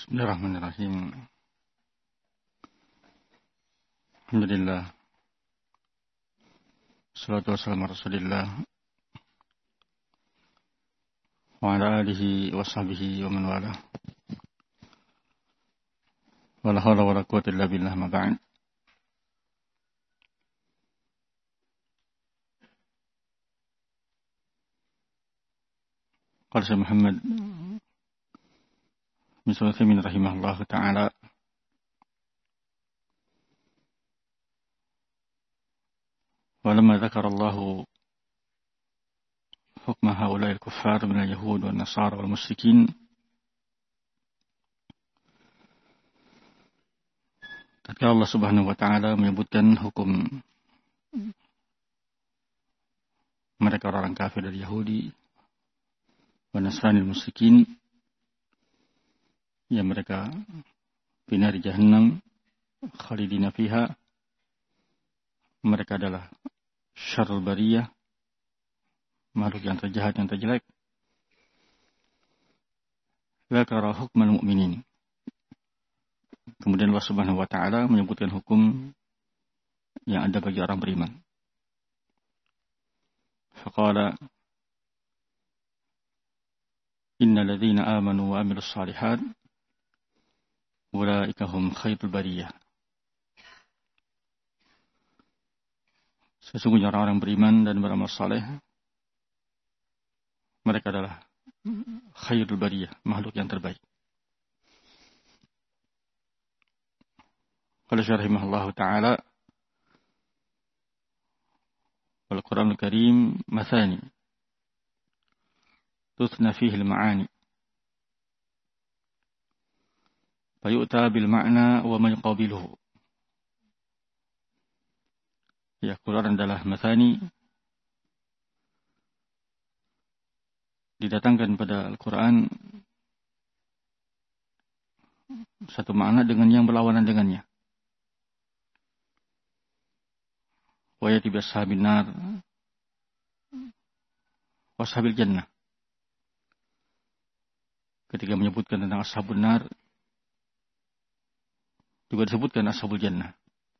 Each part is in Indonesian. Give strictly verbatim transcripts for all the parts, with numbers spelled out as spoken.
Bismillahirrahmanirrahim. Alhamdulillah. Wassalatu wassalamu ala Rasulillah wa ala alihi wa sahbihi wa man wala. Wala hawla wala quwwata illa billah, ma ba'd. Qala Syekh Muhammad bin Shalih Al-Utsaimin rahimahullah ta'ala, walamma dzakara Allah hukma haula'i al-kuffar min al-yahud wal nasara wal musyrikin, tatkala Allah Subhanahu wa taala menyebutkan hukum mereka orang kafir dari Yahudi wa Nasrani al-musyrikin, yang mereka binari jahannam khalidina fiha, mereka adalah syarrul bariyah, makhluk yang terjahat, yang terjelek. Dzakara hukmal mu'minin, kemudian Allah Subhanahu wa taala menyebutkan hukum yang ada bagi orang beriman. Faqala innal ladzina amanu wa amilus shalihat ulaika hum khairul bariyah. Sesungguhnya orang-orang beriman dan beramal saleh, mereka adalah khairul bariyah, makhluk yang terbaik. Qala syarhimahullah ta'ala, wal Qur'anul Karim mathani tuthna fihi al-ma'ani fayu'ta bil ma'na wa ma yuqabiluhu. Ya, Quran adalah mathani, didatangkan pada Al-Quran satu makna dengan yang berlawanan dengannya. Wa yati bi ashabin nar wa ashabil jannah. Ketika menyebutkan tentang ashabun nar, juga disebutkan ashabul jannah.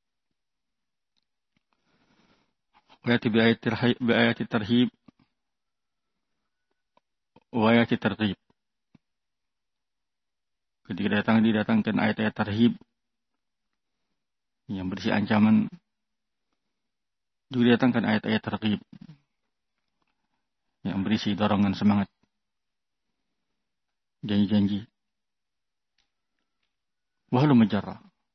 Wa yati bi ayati tarhib wa ayati targhib. Ketika datang didatangkan ayat-ayat tarhib yang berisi ancaman, juga didatangkan ayat-ayat targhib yang berisi dorongan semangat, janji-janji. Wa halu majarrah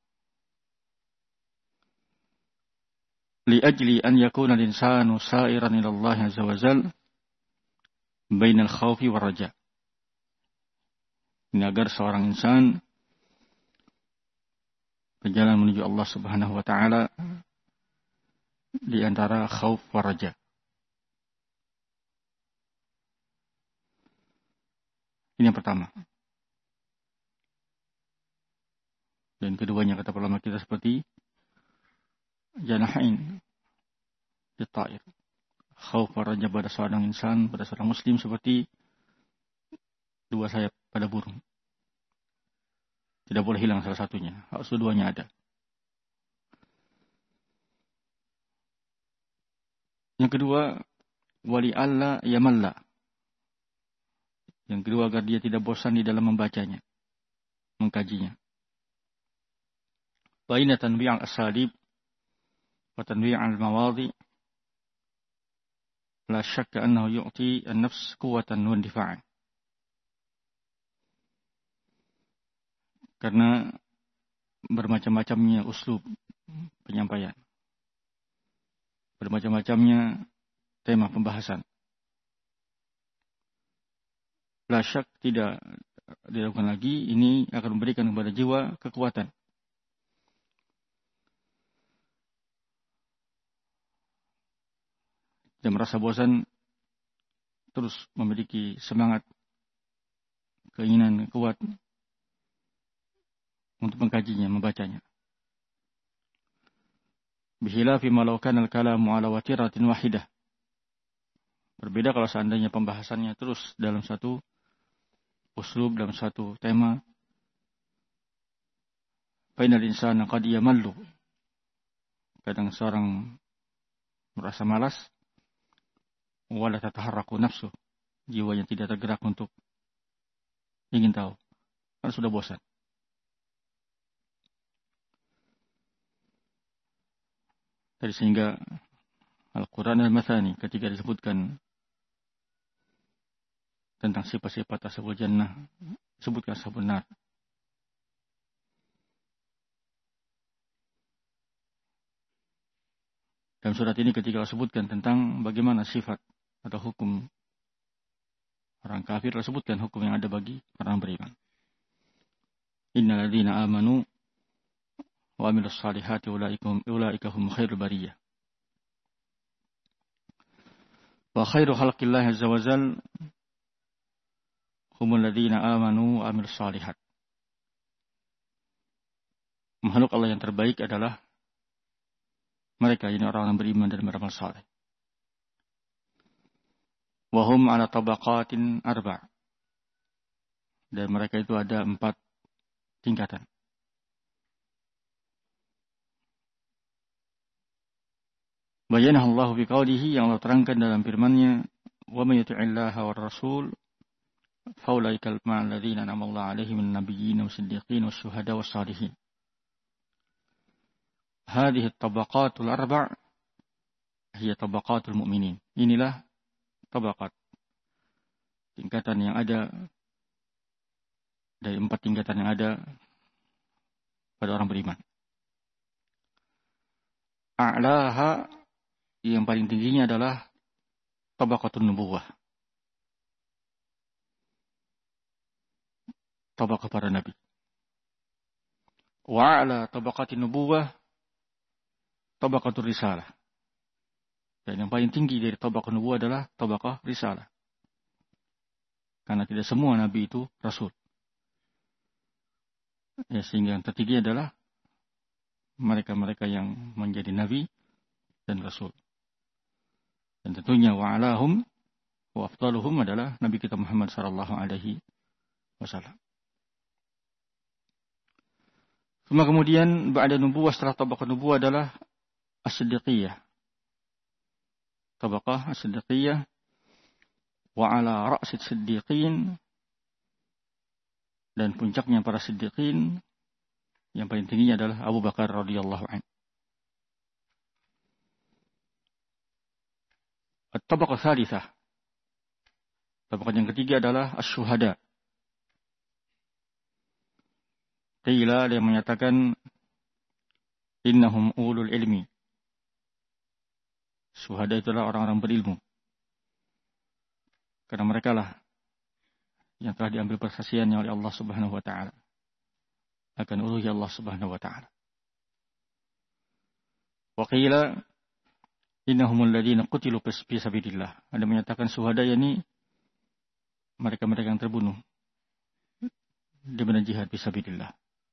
li ajli an yakuna al-insanu sa'iran ila Allah azza wa jalla bainal khawfi war raja. Ini agar seorang insan berjalan menuju Allah Subhanahu wa taala di antara khauf war raja. Ini yang pertama. Dan keduanya kata ulama kita seperti janahain ditair. Khauf war raja pada seorang insan, pada seorang muslim seperti dua sayap pada burung. Tidak boleh hilang salah satunya, harus keduanya ada. Yang kedua, wali alla yamalla. Yang kedua, agar dia tidak bosan di dalam membacanya, mengkajinya. Baina tanwi' al-asalib wa tanwi' al-mawadhi la syakka annahu yu'ti an-nafs quwwatan wa indifa'an. Karena bermacam-macamnya uslub penyampaian, bermacam-macamnya tema pembahasan, la syak tidak dilakukan lagi, ini akan memberikan kepada jiwa kekuatan. Dan merasa bosan, terus memiliki semangat, keinginan kuat untuk mengkajinya, membacanya. Bihilafi ma law kana al-kalamu ala watiratin wahidah. Berbeda kalau seandainya pembahasannya terus dalam satu uslub, dalam satu tema fa innal insana qad yamallu. Kadang seorang merasa malas, wala tataharraku nafsu, jiwanya tidak tergerak untuk ingin tahu, karena sudah bosan. Jadi sehingga Al-Quran Al-Mathani ketika disebutkan tentang sifat-sifat ashabul jannah, disebutkan ashabun nar. Dalam surat ini ketika disebutkan tentang bagaimana sifat atau hukum orang kafir, disebutkan hukum yang ada bagi orang beriman. Innal ladzina amanu wa amilus salihati ulaika hum khairul bariyah. Wa khairu khalqillahi azza wa jalla humul ladzina amanu wa amilus salihat. Makhluk Allah yang terbaik adalah mereka, ini orang-orang beriman dan beramal saleh. Wa hum ala tabaqatin arba'. Dan mereka itu ada empat tingkatan. Bayanahu Allah fi qawlihi, yang Allah terangkan dalam firman-Nya, wa may yuti'illaha war rasul faulaika ma'al ladzina an'ama Allahu 'alaihim minan nabiyyin was-siddiqin wasyuhada was-shalihin. Hadhihi at-tabaqatul arba' hiya tabaqatul mu'minin. Inilah tabaqat, tingkatan yang ada dari empat tingkatan yang ada pada orang beriman. A'laha, yang paling tingginya adalah tabaqatun nubuwah, tabaqah para nabi. Wa a'la tabaqatin nubuwah tabaqatur risalah. Dan yang paling tinggi dari tabaqah nubuwah adalah tabaqah risalah. Karena tidak semua nabi itu rasul. Ya, sehingga yang tertinggi adalah mereka-mereka yang menjadi nabi dan rasul. Dan tentunya wa'alahum wa afdaluhum adalah Nabi kita Muhammad sallallahu alaihi wasallam. Cuma kemudian ba'da nubuwah, setelah tabaqah nubuwah adalah as-siddiqiyah. Tabaqah as-siddiqiyah wa ala ra'sid siddiqin, dan puncaknya para siddiqin yang paling tingginya adalah Abu Bakar radhiyallahu anhu. At-tabaqah tsalitsah, tabaqah yang ketiga adalah asy-syuhada. Qila, yang menyatakan innahum ulul ilmi. Syuhada itulah orang-orang berilmu. Karena mereka lah yang telah diambil persaksiannya oleh Allah Subhanahu wa taala akan uluhiyah Allah Subhanahu wa taala. Wa qila innahumul ladzina qutilu fi sabilillah. Ada menyatakan syuhada yakni mereka-mereka yang terbunuh di medan jihad fi sabilillah.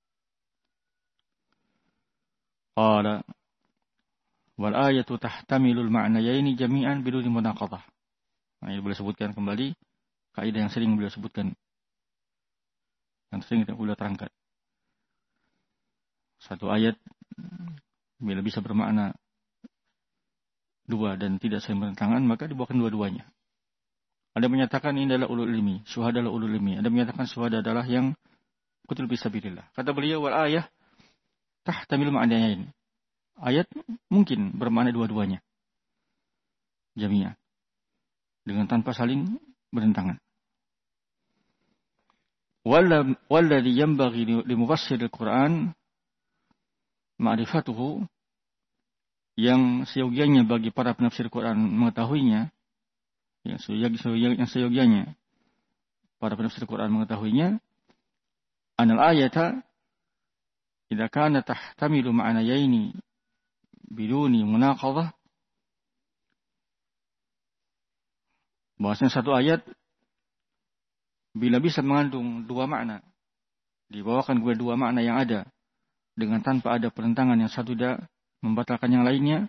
Qala wal ayatu tahtamilul ma'nayaini jami'an biduni munaqadhah. Nah, ini boleh sebutkan kembali kaidah yang sering beliau sebutkan, yang sering kita beliau terangkan. Satu ayat bila bisa bermakna dua dan tidak saling bertentangan, maka dibawakan dua-duanya. Ada menyatakan ini adalah ulul ilmi, syuhada adalah ulul ilmi. Ada menyatakan syuhada adalah yang qutil fi sabilillah. Kata beliau wal ayah tahtamilul ma'nayaini. Ayat mungkin bermakna dua-duanya, jami'an, dengan tanpa saling bertentangan. Walladhi yanbaghi li mufassiril Qur'an ma'rifatuhu, yang seyogianya bagi para penafsir Quran mengetahuinya, yang seyogianya para penafsir Quran mengetahuinya, anal ayata idza kana tahtamilu ma'nayaini biduni munaqadhah, bahwasanya satu ayat bila bisa mengandung dua makna, dibawakan kepada dua makna yang ada dengan tanpa ada pertentangan, yang satu tidak membatalkan yang lainnya,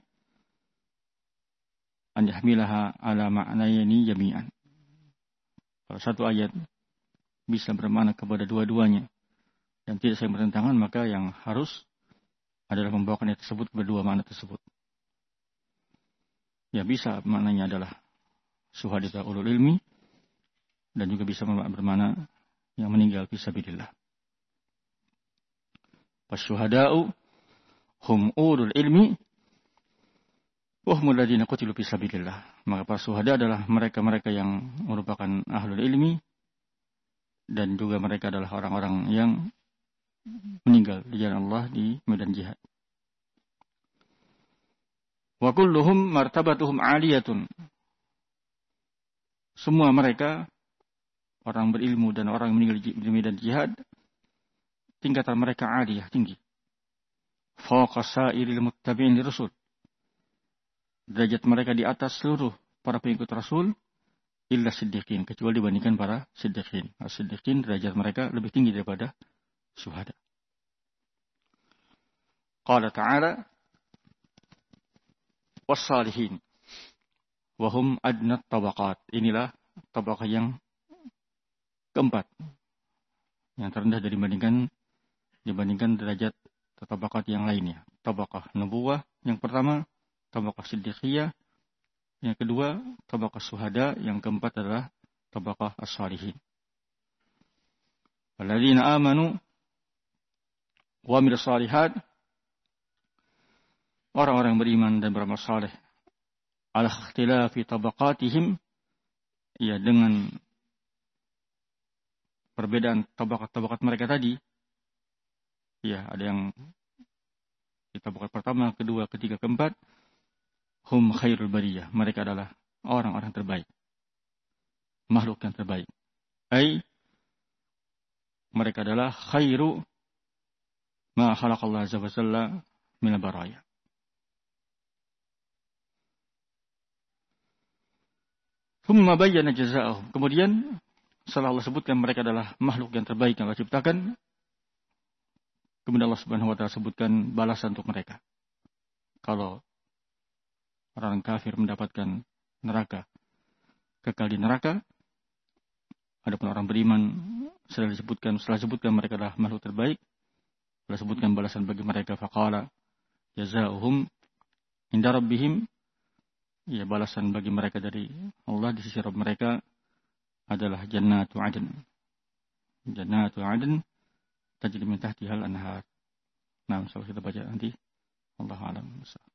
an yahmilaha ala ma'nayni jami'an. Kalau satu ayat bisa bermakna kepada dua-duanya dan tidak saling bertentangan, maka yang harus adalah membawakan ayat tersebut berdua makna tersebut. Ya bisa maknanya adalah syuhada ulul ilmi, dan juga bisa bermakna yang meninggal fisabilillah. Wasyuhada'u hum ulul ilmi wa humul ladzina qutilu fisabilillah. Maka para syuhada adalah mereka-mereka yang merupakan ahlul ilmi, dan juga mereka adalah orang-orang yang meninggal di jalan Allah di medan jihad. Wa kulluhum martabatuhum aliyatun. Semua mereka, orang berilmu dan orang yang meninggal di medan jihad, tingkatan mereka aliyah, tinggi. Fawqa sa'iril muttabi'in lirasul. Derajat mereka di atas seluruh para pengikut Rasul, illa siddiqin, kecuali dibandingkan para siddiqin. As-siddiqin derajat mereka lebih tinggi daripada syuhada. Qala ta'ala was-salihin wa hum adnat tabaqat. Inilah tabaqah yang keempat, yang terendah dari dibandingkan dibandingkan derajat tabaqat yang lainnya. Tabaqah nubuwah yang pertama, tabaqah siddiqiyah yang kedua, tabaqah syuhada, yang keempat adalah tabaqah as-salihin. Walladzina amanu wa amilus shalihat, orang-orang beriman dan beramal saleh, ala ikhtilafi tabaqatihim, ya dengan perbedaan tabaqat-tabaqat mereka tadi. Ya, ada yang di tabaqat pertama, kedua, ketiga, keempat. Hum khairul bariyah, mereka adalah orang-orang terbaik, makhluk yang terbaik. Ai, mereka adalah khairu ma khalaqallahu azza wa jalla min al-baraya. Thumma bayyana jazaa'ahum. Kemudian setelah Allah sebutkan mereka adalah makhluk yang terbaik yang Allah ciptakan, kemudian Allah Subhanahu wa taala sebutkan balasan untuk mereka. Kalau orang kafir mendapatkan neraka, kekal di neraka, adapun orang beriman setelah disebutkan setelah disebutkan mereka adalah makhluk terbaik, setelah disebutkan balasan bagi mereka, faqala jazaa'uhum inda rabbihim, ya balasan bagi mereka dari Allah di sisi Rabb mereka adalah jannatu adn. Jannatu adn tajri min tahtihal anhar. Nah, insyaallah kita baca nanti. Wallahu a'lam.